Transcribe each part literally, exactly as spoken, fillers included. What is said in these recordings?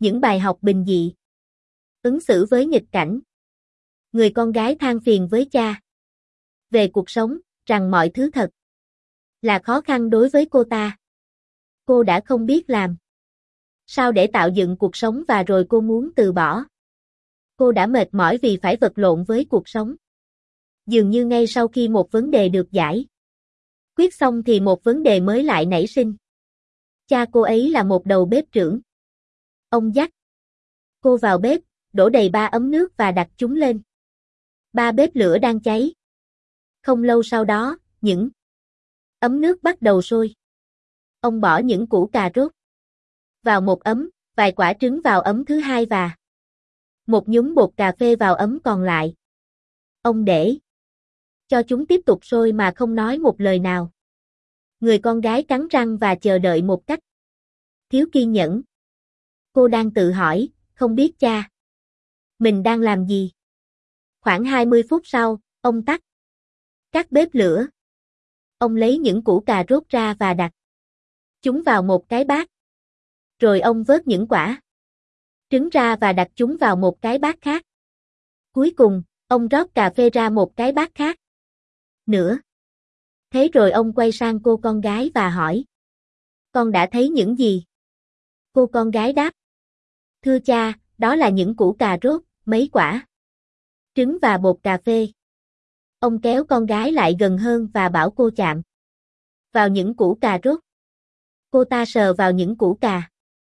Những bài học bình dị. Ứng xử với nghịch cảnh. Người con gái than phiền với cha về cuộc sống, rằng mọi thứ thật là khó khăn đối với cô ta. Cô đã không biết làm sao để tạo dựng cuộc sống và rồi cô muốn từ bỏ. Cô đã mệt mỏi vì phải vật lộn với cuộc sống. Dường như ngay sau khi một vấn đề được giải quyết xong thì một vấn đề mới lại nảy sinh. Cha cô ấy là một đầu bếp trưởng. Ông dắt cô vào bếp, đổ đầy ba ấm nước và đặt chúng lên ba bếp lửa đang cháy. Không lâu sau đó, những ấm nước bắt đầu sôi. Ông bỏ những củ cà rốt vào một ấm, vài quả trứng vào ấm thứ hai và một nhúm bột cà phê vào ấm còn lại. Ông để cho chúng tiếp tục sôi mà không nói một lời nào. Người con gái cắn răng và chờ đợi một cách thiếu kiên nhẫn. Cô đang tự hỏi, không biết cha mình đang làm gì. Khoảng hai mươi phút sau, ông tắt các bếp lửa. Ông lấy những củ cà rốt ra và đặt chúng vào một cái bát. Rồi ông vớt những quả trứng ra và đặt chúng vào một cái bát khác. Cuối cùng, ông rót cà phê ra một cái bát khác nữa. Thế rồi ông quay sang cô con gái và hỏi: "Con đã thấy những gì?" Cô con gái đáp: "Thưa cha, đó là những củ cà rốt, mấy quả trứng và bột cà phê." Ông kéo con gái lại gần hơn và bảo cô chạm vào những củ cà rốt. Cô ta sờ vào những củ cà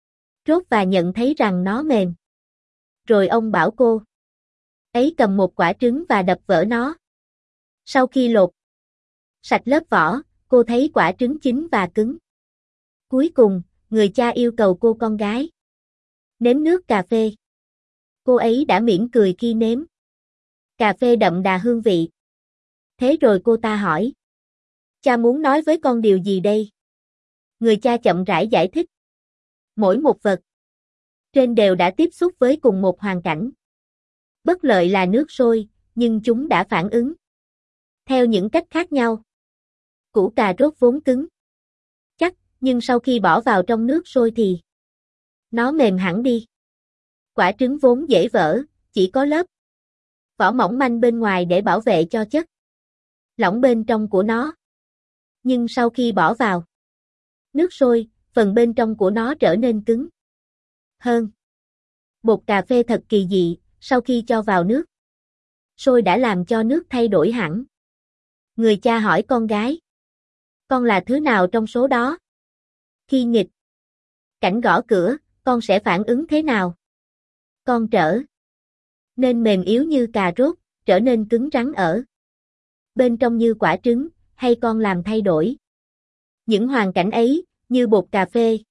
rốt và nhận thấy rằng nó mềm. Rồi ông bảo cô ấy cầm một quả trứng và đập vỡ nó. Sau khi lột sạch lớp vỏ, cô thấy quả trứng chín và cứng. Cuối cùng, người cha yêu cầu cô con gái nếm nước cà phê. Cô ấy đã mỉm cười khi nếm cà phê đậm đà hương vị. Thế rồi cô ta hỏi: "Cha muốn nói với con điều gì đây?" Người cha chậm rãi giải thích: "Mỗi một vật trên đều đã tiếp xúc với cùng một hoàn cảnh. Bất lợi là nước sôi, nhưng chúng đã phản ứng theo những cách khác nhau. Củ cà rốt vốn cứng chắc, nhưng sau khi bỏ vào trong nước sôi thì nó mềm hẳn đi. Quả trứng vốn dễ vỡ, chỉ có lớp vỏ mỏng manh bên ngoài để bảo vệ cho chất lỏng bên trong của nó. Nhưng sau khi bỏ vào nước sôi, phần bên trong của nó trở nên cứng hơn. Bột cà phê thật kỳ dị, sau khi cho vào nước sôi đã làm cho nước thay đổi hẳn." Người cha hỏi con gái: "Con là thứ nào trong số đó? Khi nghịch cảnh gõ cửa, con sẽ phản ứng thế nào? Con trở nên mềm yếu như cà rốt, trở nên cứng rắn ở bên trong như quả trứng, hay con làm thay đổi những hoàn cảnh ấy, như bột cà phê,